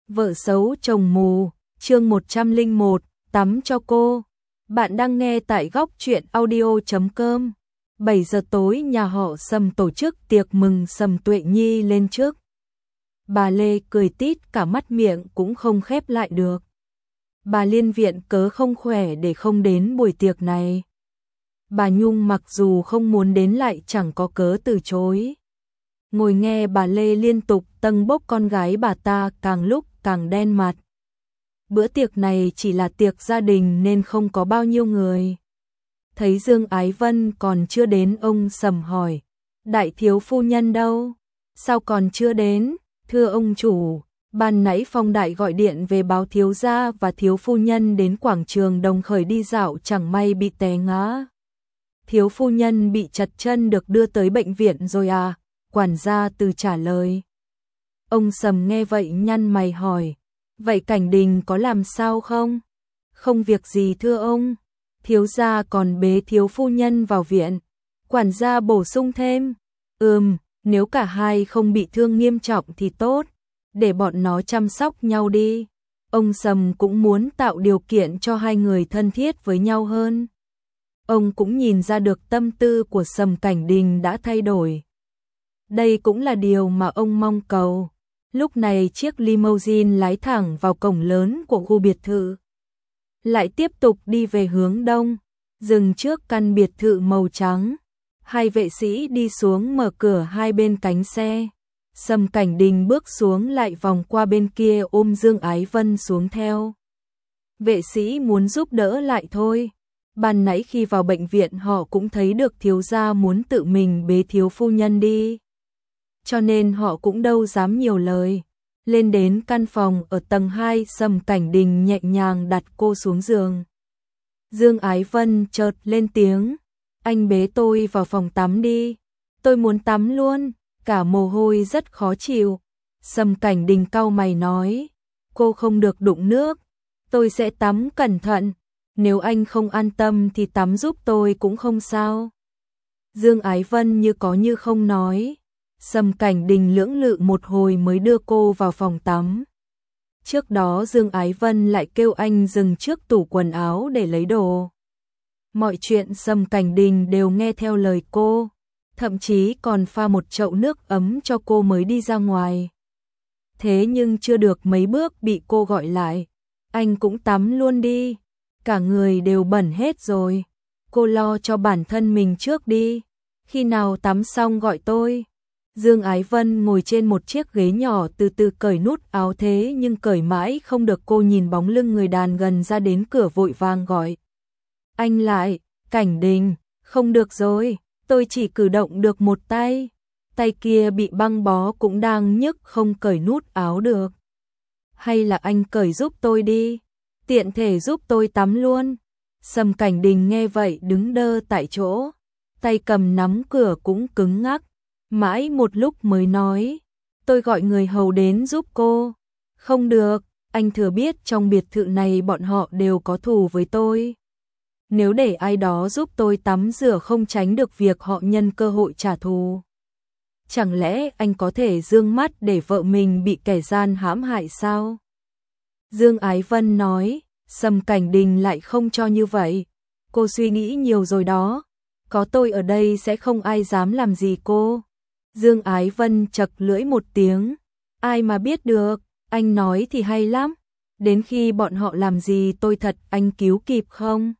Vợ xấu chồng mù, chương 101, tắm cho cô. Bạn đang nghe tại góc truyện audio.com. 7 giờ tối nhà họ Sầm tổ chức tiệc mừng Sầm Tuệ Nhi lên trước. Bà Lê cười tít cả mắt, miệng cũng không khép lại được. Bà Liên viện cớ không khỏe để không đến buổi tiệc này. Bà Nhung mặc dù không muốn đến lại chẳng có cớ từ chối. Ngồi nghe bà Lê liên tục tâng bốc con gái bà ta càng lúc càng đen mặt. Bữa tiệc này chỉ là tiệc gia đình nên không có bao nhiêu người. Thấy Dương Ái Vân còn chưa đến, ông Sầm hỏi: Đại thiếu phu nhân đâu? Sao còn chưa đến? Thưa ông chủ, ban nãy Phong Đại gọi điện về báo thiếu gia và thiếu phu nhân đến quảng trường Đồng Khởi đi dạo, chẳng may bị té ngã. Thiếu phu nhân bị chật chân, được đưa tới bệnh viện rồi à? Quản gia Từ trả lời. Ông Sầm nghe vậy nhăn mày hỏi: Vậy Cảnh Đình có làm sao không? Không việc gì thưa ông. Thiếu gia còn bế thiếu phu nhân vào viện. Quản gia bổ sung thêm. Nếu cả hai không bị thương nghiêm trọng thì tốt. Để bọn nó chăm sóc nhau đi. Ông Sầm cũng muốn tạo điều kiện cho hai người thân thiết với nhau hơn. Ông cũng nhìn ra được tâm tư của Sầm Cảnh Đình đã thay đổi. Đây cũng là điều mà ông mong cầu. Lúc này chiếc limousine lái thẳng vào cổng lớn của khu biệt thự. Lại tiếp tục đi về hướng đông, dừng trước căn biệt thự màu trắng. Hai vệ sĩ đi xuống mở cửa hai bên cánh xe. Sầm Cảnh Đình bước xuống lại vòng qua bên kia ôm Dương Ái Vân xuống theo. Vệ sĩ muốn giúp đỡ lại thôi. Ban nãy khi vào bệnh viện họ cũng thấy được thiếu gia muốn tự mình bế thiếu phu nhân đi. Cho nên họ cũng đâu dám nhiều lời. Lên đến căn phòng ở tầng 2, Sầm Cảnh Đình nhẹ nhàng đặt cô xuống giường. Dương Ái Vân chợt lên tiếng: Anh bế tôi vào phòng tắm đi. Tôi muốn tắm luôn, cả mồ hôi rất khó chịu. Sầm Cảnh Đình cau mày nói: Cô không được đụng nước. Tôi sẽ tắm cẩn thận. Nếu anh không an tâm thì tắm giúp tôi cũng không sao. Dương Ái Vân như có như không nói. Sầm Cảnh Đình lưỡng lự một hồi mới đưa cô vào phòng tắm. Trước đó Dương Ái Vân lại kêu anh dừng trước tủ quần áo để lấy đồ. Mọi chuyện Sầm Cảnh Đình đều nghe theo lời cô, thậm chí còn pha một chậu nước ấm cho cô mới đi ra ngoài. Thế nhưng chưa được mấy bước bị cô gọi lại: Anh cũng tắm luôn đi, cả người đều bẩn hết rồi. Cô lo cho bản thân mình trước đi, khi nào tắm xong gọi tôi. Dương Ái Vân ngồi trên một chiếc ghế nhỏ từ từ cởi nút áo, thế nhưng cởi mãi không được. Cô nhìn bóng lưng người đàn gần ra đến cửa vội vàng gọi: Anh lại, Cảnh Đình, không được rồi, tôi chỉ cử động được một tay. Tay kia bị băng bó cũng đang nhức không cởi nút áo được. Hay là anh cởi giúp tôi đi, tiện thể giúp tôi tắm luôn. Sầm Cảnh Đình nghe vậy đứng đơ tại chỗ, tay cầm nắm cửa cũng cứng ngắc. Mãi một lúc mới nói: Tôi gọi người hầu đến giúp cô. Không được, anh thừa biết trong biệt thự này bọn họ đều có thù với tôi. Nếu để ai đó giúp tôi tắm rửa không tránh được việc họ nhân cơ hội trả thù. Chẳng lẽ anh có thể dương mắt để vợ mình bị kẻ gian hãm hại sao? Dương Ái Vân nói. Sầm Cảnh Đình lại không cho như vậy. Cô suy nghĩ nhiều rồi đó. Có tôi ở đây sẽ không ai dám làm gì cô. Dương Ái Vân chật lưỡi một tiếng. Ai mà biết được, anh nói thì hay lắm. Đến khi bọn họ làm gì tôi thật anh cứu kịp không?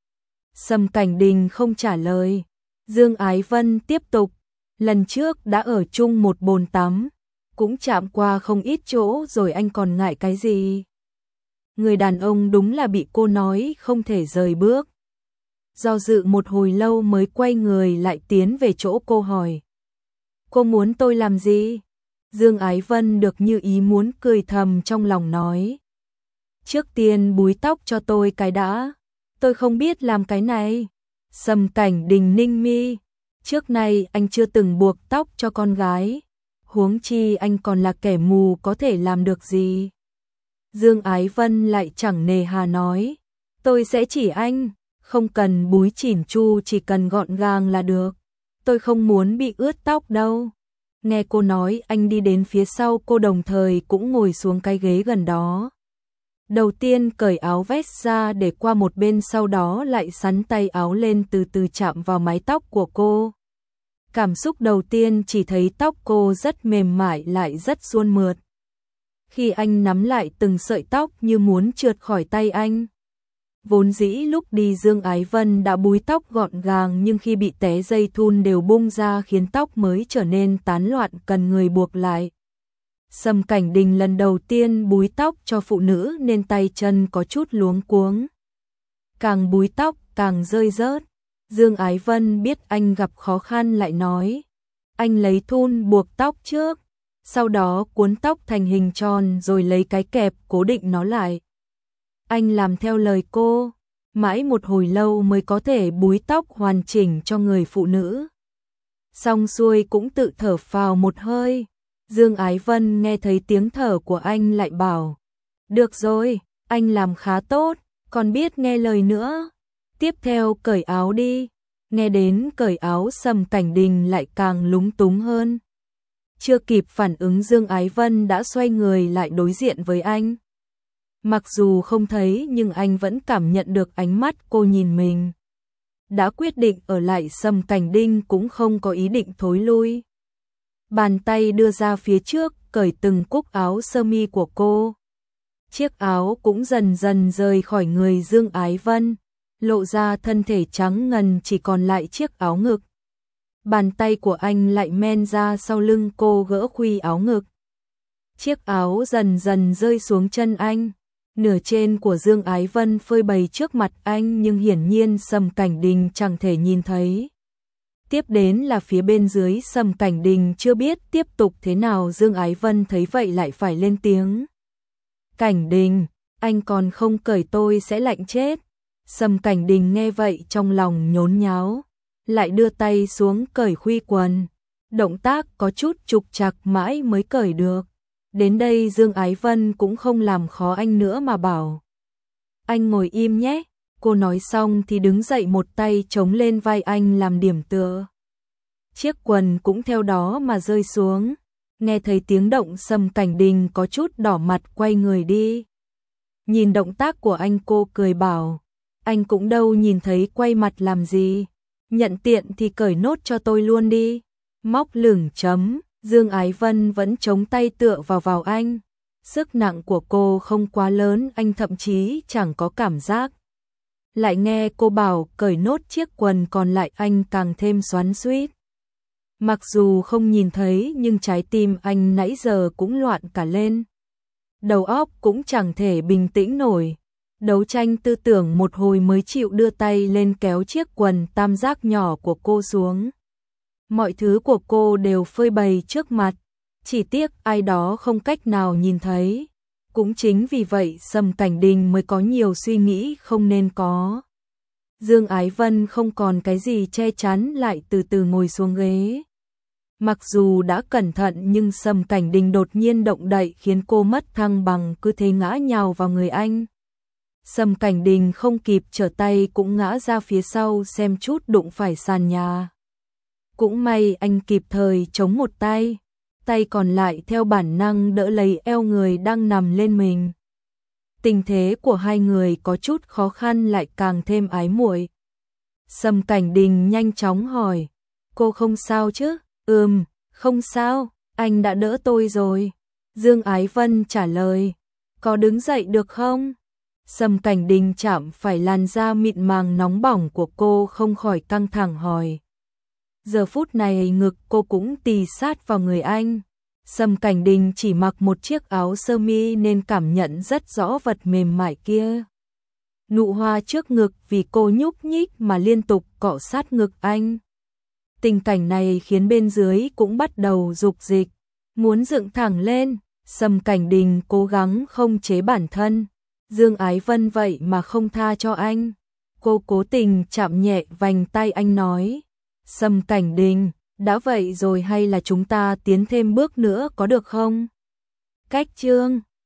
Sầm Cảnh Đình không trả lời. Dương Ái Vân tiếp tục. Lần trước đã ở chung một bồn tắm, cũng chạm qua không ít chỗ rồi, anh còn ngại cái gì? Người đàn ông đúng là bị cô nói không thể rời bước. Do dự một hồi lâu mới quay người lại tiến về chỗ cô hỏi: Cô muốn tôi làm gì? Dương Ái Vân được như ý muốn cười thầm trong lòng nói: Trước tiên búi tóc cho tôi cái đã. Tôi không biết làm cái này. Sầm Cảnh Đình ninh mi. Trước nay anh chưa từng buộc tóc cho con gái. Huống chi anh còn là kẻ mù có thể làm được gì? Dương Ái Vân lại chẳng nề hà nói: Tôi sẽ chỉ anh. Không cần búi chỉn chu, chỉ cần gọn gàng là được. Tôi không muốn bị ướt tóc đâu. Nghe cô nói, anh đi đến phía sau cô, đồng thời cũng ngồi xuống cái ghế gần đó. Đầu tiên cởi áo vest ra để qua một bên, sau đó lại xắn tay áo lên, từ từ chạm vào mái tóc của cô. Cảm xúc đầu tiên chỉ thấy tóc cô rất mềm mại lại rất suôn mượt. Khi anh nắm lại từng sợi tóc như muốn trượt khỏi tay anh. Vốn dĩ lúc đi Dương Ái Vân đã búi tóc gọn gàng, nhưng khi bị té dây thun đều bung ra khiến tóc mới trở nên tán loạn, cần người buộc lại. Sầm Cảnh Đình lần đầu tiên búi tóc cho phụ nữ nên tay chân có chút luống cuống. Càng búi tóc càng rơi rớt. Dương Ái Vân biết anh gặp khó khăn lại nói. Anh lấy thun buộc tóc trước, sau đó cuốn tóc thành hình tròn rồi lấy cái kẹp cố định nó lại. Anh làm theo lời cô, mãi một hồi lâu mới có thể búi tóc hoàn chỉnh cho người phụ nữ. Xong xuôi cũng tự thở phào một hơi. Dương Ái Vân nghe thấy tiếng thở của anh lại bảo, được rồi, anh làm khá tốt, còn biết nghe lời nữa. Tiếp theo cởi áo đi. Nghe đến cởi áo, Sầm Cảnh Đình lại càng lúng túng hơn. Chưa kịp phản ứng, Dương Ái Vân đã xoay người lại đối diện với anh. Mặc dù không thấy nhưng anh vẫn cảm nhận được ánh mắt cô nhìn mình. Đã quyết định ở lại, Sầm Cảnh Đình cũng không có ý định thối lui. Bàn tay đưa ra phía trước, cởi từng cúc áo sơ mi của cô. Chiếc áo cũng dần dần rời khỏi người Dương Ái Vân, lộ ra thân thể trắng ngần, chỉ còn lại chiếc áo ngực. Bàn tay của anh lại men ra sau lưng cô, gỡ khuy áo ngực. Chiếc áo dần dần rơi xuống chân anh. Nửa trên của Dương Ái Vân phơi bày trước mặt anh, nhưng hiển nhiên Sầm Cảnh Đình chẳng thể nhìn thấy. Tiếp đến là phía bên dưới, Sầm Cảnh Đình chưa biết tiếp tục thế nào. Dương Ái Vân thấy vậy lại phải lên tiếng. Cảnh Đình, anh còn không cởi tôi sẽ lạnh chết. Sầm Cảnh Đình nghe vậy trong lòng nhốn nháo, lại đưa tay xuống cởi khuy quần. Động tác có chút trục trặc mãi mới cởi được. Đến đây Dương Ái Vân cũng không làm khó anh nữa mà bảo, anh ngồi im nhé. Cô nói xong thì đứng dậy, một tay chống lên vai anh làm điểm tựa. Chiếc quần cũng theo đó mà rơi xuống. Nghe thấy tiếng động, Sầm Cảnh Đình có chút đỏ mặt quay người đi. Nhìn động tác của anh, cô cười bảo, anh cũng đâu nhìn thấy quay mặt làm gì, nhận tiện thì cởi nốt cho tôi luôn đi. Móc lửng chấm. Dương Ái Vân vẫn chống tay tựa vào anh. Sức nặng của cô không quá lớn, anh thậm chí chẳng có cảm giác. Lại nghe cô bảo cởi nốt chiếc quần còn lại, anh càng thêm xoắn xuýt. Mặc dù không nhìn thấy nhưng trái tim anh nãy giờ cũng loạn cả lên. Đầu óc cũng chẳng thể bình tĩnh nổi. Đấu tranh tư tưởng một hồi mới chịu đưa tay lên kéo chiếc quần tam giác nhỏ của cô xuống. Mọi thứ của cô đều phơi bày trước mặt, chỉ tiếc ai đó không cách nào nhìn thấy. Cũng chính vì vậy Sầm Cảnh Đình mới có nhiều suy nghĩ không nên có. Dương Ái Vân không còn cái gì che chắn, lại từ từ ngồi xuống ghế. Mặc dù đã cẩn thận nhưng Sầm Cảnh Đình đột nhiên động đậy khiến cô mất thăng bằng, cứ thế ngã nhào vào người anh. Sầm Cảnh Đình không kịp trở tay cũng ngã ra phía sau, xem chút đụng phải sàn nhà. Cũng may anh kịp thời chống một tay, tay còn lại theo bản năng đỡ lấy eo người đang nằm lên mình. Tình thế của hai người có chút khó khăn lại càng thêm ái muội. Sầm Cảnh Đình nhanh chóng hỏi, cô không sao chứ? Không sao, anh đã đỡ tôi rồi. Dương Ái Vân trả lời, có đứng dậy được không? Sầm Cảnh Đình chạm phải làn da mịn màng nóng bỏng của cô, không khỏi căng thẳng hỏi. Giờ phút này ngực cô cũng tì sát vào người anh. Sầm Cảnh Đình chỉ mặc một chiếc áo sơ mi nên cảm nhận rất rõ vật mềm mại kia. Nụ hoa trước ngực vì cô nhúc nhích mà liên tục cọ sát ngực anh. Tình cảnh này khiến bên dưới cũng bắt đầu dục dịch, muốn dựng thẳng lên. Sầm Cảnh Đình cố gắng không chế bản thân. Dương Ái Vân vậy mà không tha cho anh. Cô cố tình chạm nhẹ vành tay anh nói, Sầm Cảnh Đình, đã vậy rồi hay là chúng ta tiến thêm bước nữa có được không? Cách chương